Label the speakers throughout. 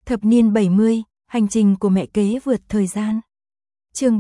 Speaker 1: Thập niên 70, hành trình của mẹ kế vượt thời gian. Chương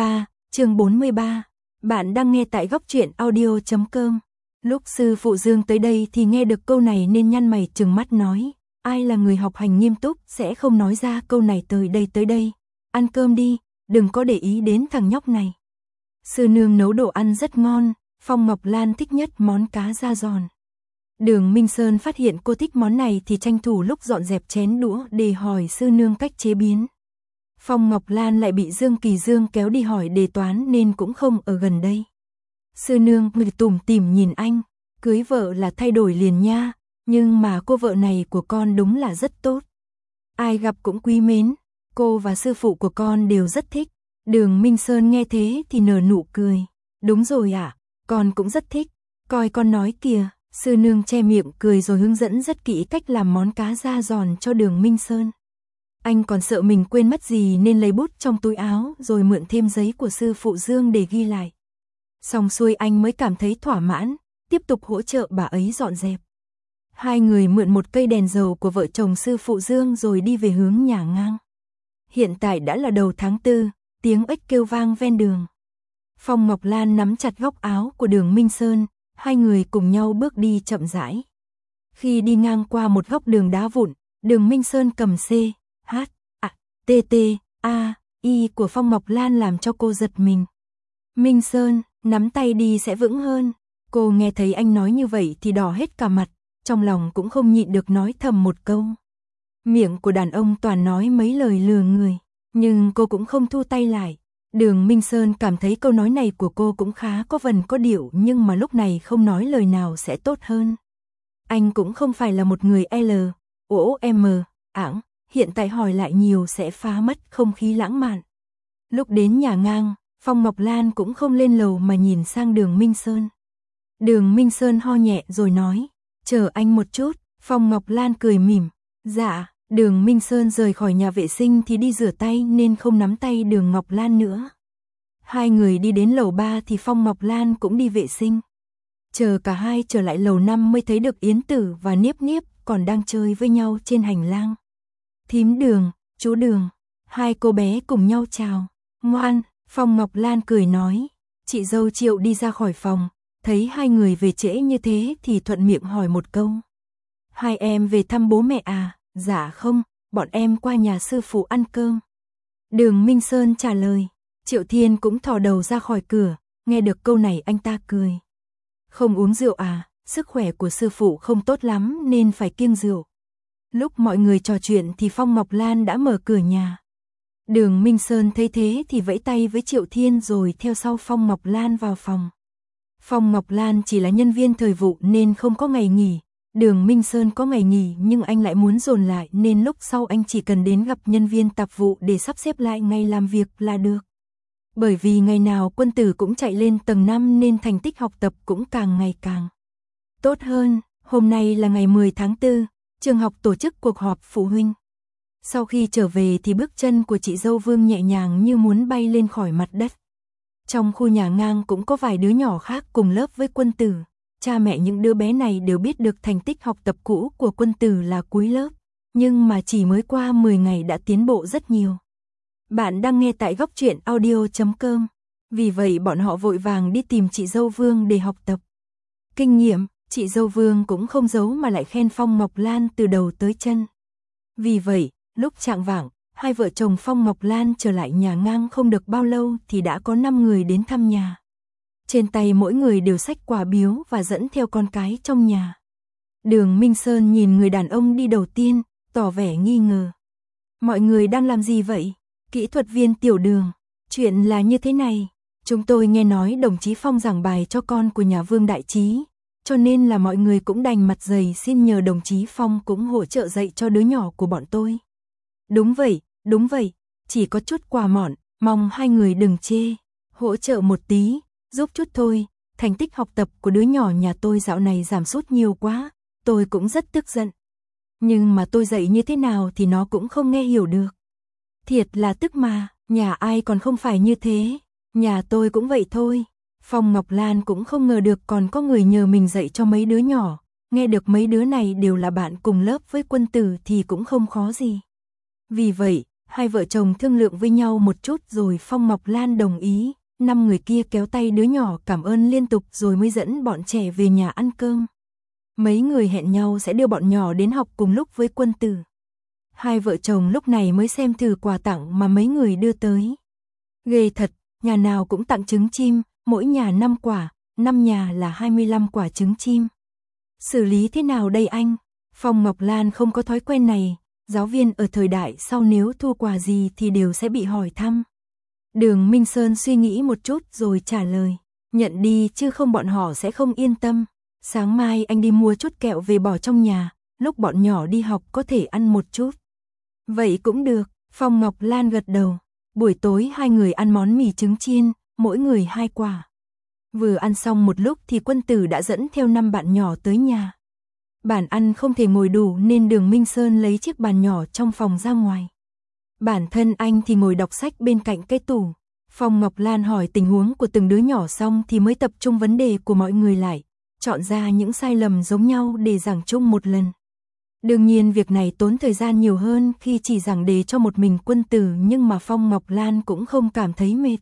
Speaker 1: 43. Bạn đang nghe tại góc truyện audio.com. Lúc sư phụ Dương tới đây thì nghe được câu này nên nhăn mày trừng mắt nói, ai là người học hành nghiêm túc sẽ không nói ra câu này tới đây. Ăn cơm đi, đừng có để ý đến thằng nhóc này. Sư nương nấu đồ ăn rất ngon, Phong Ngọc Lan thích nhất món cá da giòn. Đường Minh Sơn phát hiện cô thích món này thì tranh thủ lúc dọn dẹp chén đũa để hỏi sư nương cách chế biến. Phong Ngọc Lan lại bị Dương Kỳ Dương kéo đi hỏi đề toán nên cũng không ở gần đây. Sư nương tủm tỉm nhìn anh, cưới vợ là thay đổi liền nha, nhưng mà cô vợ này của con đúng là rất tốt. Ai gặp cũng quý mến, cô và sư phụ của con đều rất thích. Đường Minh Sơn nghe thế thì nở nụ cười. Đúng rồi ạ, con cũng rất thích, coi con nói kìa. Sư nương che miệng cười rồi hướng dẫn rất kỹ cách làm món cá da giòn cho Đường Minh Sơn. Anh còn sợ mình quên mất gì nên lấy bút trong túi áo rồi mượn thêm giấy của sư phụ Dương để ghi lại. Xong xuôi anh mới cảm thấy thỏa mãn, tiếp tục hỗ trợ bà ấy dọn dẹp. Hai người mượn một cây đèn dầu của vợ chồng sư phụ Dương rồi đi về hướng nhà ngang. Hiện tại đã là đầu tháng 4, tiếng ếch kêu vang ven đường. Phong Ngọc Lan nắm chặt góc áo của Đường Minh Sơn, hai người cùng nhau bước đi chậm rãi. Khi đi ngang qua một góc đường đá vụn, Đường Minh Sơn cầm C, H, A, T, T, A, I của Phong Ngọc Lan làm cho cô giật mình. Minh Sơn, nắm tay đi sẽ vững hơn. Cô nghe thấy anh nói như vậy thì đỏ hết cả mặt, trong lòng cũng không nhịn được nói thầm một câu. Miệng của đàn ông toàn nói mấy lời lừa người, nhưng cô cũng không thu tay lại. Đường Minh Sơn cảm thấy câu nói này của cô cũng khá có vần có điệu nhưng mà lúc này không nói lời nào sẽ tốt hơn. Anh cũng không phải là một người L, O, M, ảng, hiện tại hỏi lại nhiều sẽ phá mất không khí lãng mạn. Lúc đến nhà ngang, Phong Ngọc Lan cũng không lên lầu mà nhìn sang Đường Minh Sơn. Đường Minh Sơn ho nhẹ rồi nói, chờ anh một chút. Phong Ngọc Lan cười mỉm, dạ. Đường Minh Sơn rời khỏi nhà vệ sinh thì đi rửa tay nên không nắm tay Đường Ngọc Lan nữa. Hai người đi đến lầu 3 thì Phong Ngọc Lan cũng đi vệ sinh. Chờ cả hai trở lại lầu 5 mới thấy được Yến Tử và Niếp Niếp còn đang chơi với nhau trên hành lang. Thím Đường, chú Đường, hai cô bé cùng nhau chào. Ngoan, Phong Ngọc Lan cười nói. Chị dâu Triệu đi ra khỏi phòng, thấy hai người về trễ như thế thì thuận miệng hỏi một câu. Hai em về thăm bố mẹ à? Dạ không, bọn em qua nhà sư phụ ăn cơm. Đường Minh Sơn trả lời. Triệu Thiên cũng thò đầu ra khỏi cửa, nghe được câu này anh ta cười. Không uống rượu à, sức khỏe của sư phụ không tốt lắm nên phải kiêng rượu. Lúc mọi người trò chuyện thì Phong Ngọc Lan đã mở cửa nhà. Đường Minh Sơn thấy thế thì vẫy tay với Triệu Thiên rồi theo sau Phong Ngọc Lan vào phòng. Phong Ngọc Lan chỉ là nhân viên thời vụ nên không có ngày nghỉ. Đường Minh Sơn có ngày nghỉ nhưng anh lại muốn dồn lại nên lúc sau anh chỉ cần đến gặp nhân viên tạp vụ để sắp xếp lại ngày làm việc là được. Bởi vì ngày nào Quân Tử cũng chạy lên tầng 5 nên thành tích học tập cũng càng ngày càng tốt hơn. Hôm nay là ngày 10 tháng 4, trường học tổ chức cuộc họp phụ huynh. Sau khi trở về thì bước chân của chị dâu Vương nhẹ nhàng như muốn bay lên khỏi mặt đất. Trong khu nhà ngang cũng có vài đứa nhỏ khác cùng lớp với Quân Tử. Cha mẹ những đứa bé này đều biết được thành tích học tập cũ của Quân Tử là cuối lớp, nhưng mà chỉ mới qua 10 ngày đã tiến bộ rất nhiều. Bạn đang nghe tại góc truyện audio.com, vì vậy bọn họ vội vàng đi tìm chị dâu Vương để học tập. Kinh nghiệm, chị dâu Vương cũng không giấu mà lại khen Phong Ngọc Lan từ đầu tới chân. Vì vậy, lúc chạng vạng, hai vợ chồng Phong Ngọc Lan trở lại nhà ngang không được bao lâu thì đã có 5 người đến thăm nhà. Trên tay mỗi người đều xách quà biếu và dẫn theo con cái trong nhà. Đường Minh Sơn nhìn người đàn ông đi đầu tiên, tỏ vẻ nghi ngờ. Mọi người đang làm gì vậy? Kỹ thuật viên Tiểu Đường, chuyện là như thế này. Chúng tôi nghe nói đồng chí Phong giảng bài cho con của nhà Vương Đại Trí, cho nên là mọi người cũng đành mặt dày xin nhờ đồng chí Phong cũng hỗ trợ dạy cho đứa nhỏ của bọn tôi. Đúng vậy, chỉ có chút quà mọn, mong hai người đừng chê, hỗ trợ một tí. Giúp chút thôi, thành tích học tập của đứa nhỏ nhà tôi dạo này giảm sút nhiều quá, tôi cũng rất tức giận. Nhưng mà tôi dạy như thế nào thì nó cũng không nghe hiểu được. Thiệt là tức mà, nhà ai còn không phải như thế, nhà tôi cũng vậy thôi. Phong Ngọc Lan cũng không ngờ được còn có người nhờ mình dạy cho mấy đứa nhỏ, nghe được mấy đứa này đều là bạn cùng lớp với Quân Tử thì cũng không khó gì. Vì vậy, hai vợ chồng thương lượng với nhau một chút rồi Phong Ngọc Lan đồng ý, 5 người kia kéo tay đứa nhỏ cảm ơn liên tục rồi mới dẫn bọn trẻ về nhà ăn cơm. Mấy người hẹn nhau sẽ đưa bọn nhỏ đến học cùng lúc với Quân Tử. Hai vợ chồng lúc này mới xem thử quà tặng mà mấy người đưa tới. Ghê thật, nhà nào cũng tặng trứng chim, mỗi nhà 5 quả, 5 nhà là 25 quả trứng chim. Xử lý thế nào đây anh? Phong Ngọc Lan không có thói quen này, giáo viên ở thời đại sau nếu thu quà gì thì đều sẽ bị hỏi thăm. Đường Minh Sơn suy nghĩ một chút rồi trả lời, nhận đi chứ không bọn họ sẽ không yên tâm. Sáng mai anh đi mua chút kẹo về bỏ trong nhà, lúc bọn nhỏ đi học có thể ăn một chút. Vậy cũng được, Phong Ngọc Lan gật đầu. Buổi tối hai người ăn món mì trứng chiên, mỗi người 2 quả. Vừa ăn xong một lúc thì Quân Tử đã dẫn theo 5 bạn nhỏ tới nhà. Bàn ăn không thể ngồi đủ nên Đường Minh Sơn lấy chiếc bàn nhỏ trong phòng ra ngoài. Bản thân anh thì ngồi đọc sách bên cạnh cái tủ. Phong Ngọc Lan hỏi tình huống của từng đứa nhỏ xong thì mới tập trung vấn đề của mọi người lại, chọn ra những sai lầm giống nhau để giảng chung một lần. Đương nhiên việc này tốn thời gian nhiều hơn khi chỉ giảng đề cho một mình Quân Tử, nhưng mà Phong Ngọc Lan cũng không cảm thấy mệt.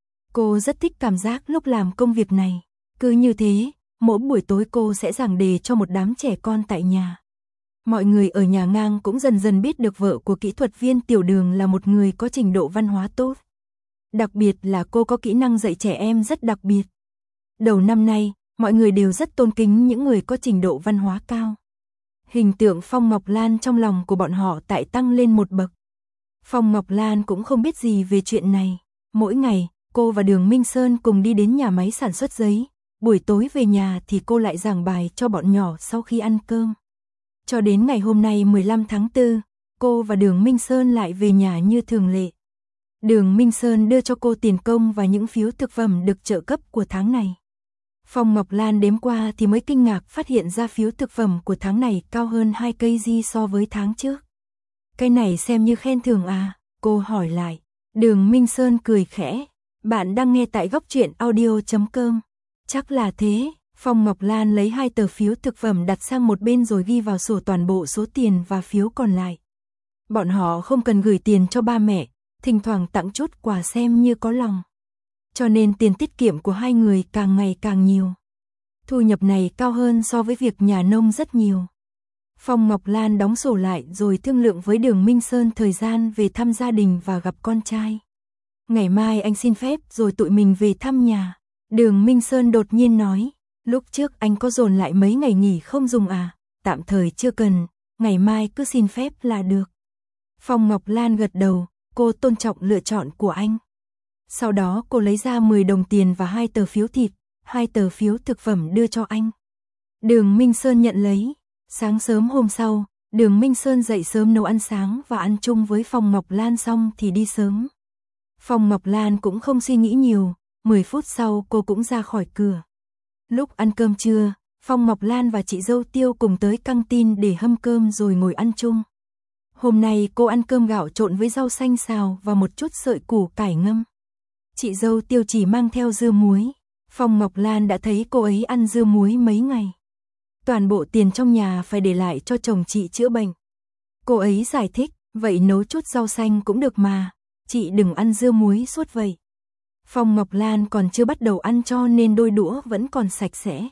Speaker 1: Cô rất thích cảm giác lúc làm công việc này. Cứ như thế, mỗi buổi tối cô sẽ giảng đề cho một đám trẻ con tại nhà. Mọi người ở nhà ngang cũng dần dần biết được vợ của kỹ thuật viên Tiểu Đường là một người có trình độ văn hóa tốt. Đặc biệt là cô có kỹ năng dạy trẻ em rất đặc biệt. Đầu năm nay, mọi người đều rất tôn kính những người có trình độ văn hóa cao. Hình tượng Phong Ngọc Lan trong lòng của bọn họ tại tăng lên một bậc. Phong Ngọc Lan cũng không biết gì về chuyện này. Mỗi ngày, cô và Đường Minh Sơn cùng đi đến nhà máy sản xuất giấy. Buổi tối về nhà thì cô lại giảng bài cho bọn nhỏ sau khi ăn cơm. Cho đến ngày hôm nay 15 tháng 4, cô và Đường Minh Sơn lại về nhà như thường lệ. Đường Minh Sơn đưa cho cô tiền công và những phiếu thực phẩm được trợ cấp của tháng này. Phong Ngọc Lan đếm qua thì mới kinh ngạc phát hiện ra phiếu thực phẩm của tháng này cao hơn 2 kg so với tháng trước. Cái này xem như khen thưởng à? Cô hỏi lại. Đường Minh Sơn cười khẽ. Bạn đang nghe tại góc truyện audio.com. Chắc là thế. Phong Ngọc Lan lấy 2 tờ phiếu thực phẩm đặt sang một bên rồi ghi vào sổ toàn bộ số tiền và phiếu còn lại. Bọn họ không cần gửi tiền cho ba mẹ, thỉnh thoảng tặng chút quà xem như có lòng. Cho nên tiền tiết kiệm của hai người càng ngày càng nhiều. Thu nhập này cao hơn so với việc nhà nông rất nhiều. Phong Ngọc Lan đóng sổ lại rồi thương lượng với Đường Minh Sơn thời gian về thăm gia đình và gặp con trai. Ngày mai anh xin phép rồi tụi mình về thăm nhà. Đường Minh Sơn đột nhiên nói, lúc trước anh có dồn lại mấy ngày nghỉ không dùng à? Tạm thời chưa cần, ngày mai cứ xin phép là được. Phong Ngọc Lan gật đầu, cô tôn trọng lựa chọn của anh. Sau đó cô lấy ra 10 đồng tiền và 2 tờ phiếu thịt, 2 tờ phiếu thực phẩm đưa cho anh. Đường Minh Sơn nhận lấy. Sáng sớm hôm sau, Đường Minh Sơn dậy sớm nấu ăn sáng và ăn chung với Phong Ngọc Lan xong thì đi sớm. Phong Ngọc Lan cũng không suy nghĩ nhiều, 10 phút sau cô cũng ra khỏi cửa. Lúc ăn cơm trưa, Phong Ngọc Lan và chị dâu Tiêu cùng tới căng tin để hâm cơm rồi ngồi ăn chung. Hôm nay cô ăn cơm gạo trộn với rau xanh xào và một chút sợi củ cải ngâm. Chị dâu Tiêu chỉ mang theo dưa muối. Phong Ngọc Lan đã thấy cô ấy ăn dưa muối mấy ngày. Toàn bộ tiền trong nhà phải để lại cho chồng chị chữa bệnh. Cô ấy giải thích, vậy nấu chút rau xanh cũng được mà, chị đừng ăn dưa muối suốt vậy. Phong Ngọc Lan còn chưa bắt đầu ăn cho nên đôi đũa vẫn còn sạch sẽ.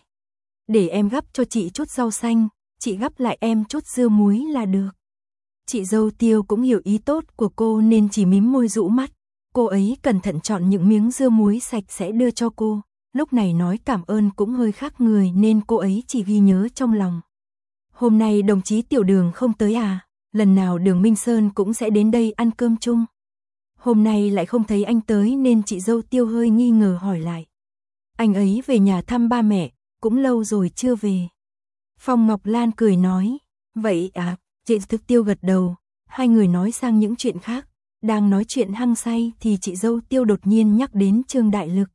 Speaker 1: Để em gắp cho chị chút rau xanh, chị gắp lại em chút dưa muối là được. Chị dâu Tiêu cũng hiểu ý tốt của cô nên chỉ mím môi rũ mắt. Cô ấy cẩn thận chọn những miếng dưa muối sạch sẽ đưa cho cô. Lúc này nói cảm ơn cũng hơi khác người nên cô ấy chỉ ghi nhớ trong lòng. Hôm nay đồng chí Tiểu Đường không tới à? Lần nào Đường Minh Sơn cũng sẽ đến đây ăn cơm chung. Hôm nay lại không thấy anh tới nên chị dâu Tiêu hơi nghi ngờ hỏi lại. Anh ấy về nhà thăm ba mẹ, cũng lâu rồi chưa về. Phong Ngọc Lan cười nói. Vậy à? Chị Thực Tiêu gật đầu. Hai người nói sang những chuyện khác. Đang nói chuyện hăng say thì chị dâu Tiêu đột nhiên nhắc đến Trương Đại Lực.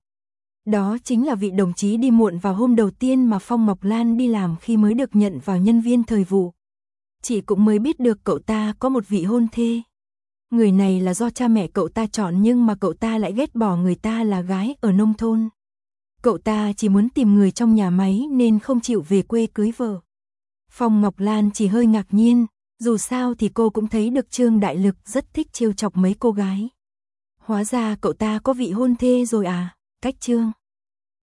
Speaker 1: Đó chính là vị đồng chí đi muộn vào hôm đầu tiên mà Phong Ngọc Lan đi làm khi mới được nhận vào nhân viên thời vụ. Chị cũng mới biết được cậu ta có một vị hôn thê. Người này là do cha mẹ cậu ta chọn nhưng mà cậu ta lại ghét bỏ người ta là gái ở nông thôn. Cậu ta chỉ muốn tìm người trong nhà máy nên không chịu về quê cưới vợ. Phong Ngọc Lan chỉ hơi ngạc nhiên, Dù sao thì cô cũng thấy được Trương Đại Lực rất thích trêu chọc mấy cô gái. Hóa ra cậu ta có vị hôn thê rồi à, cách Trương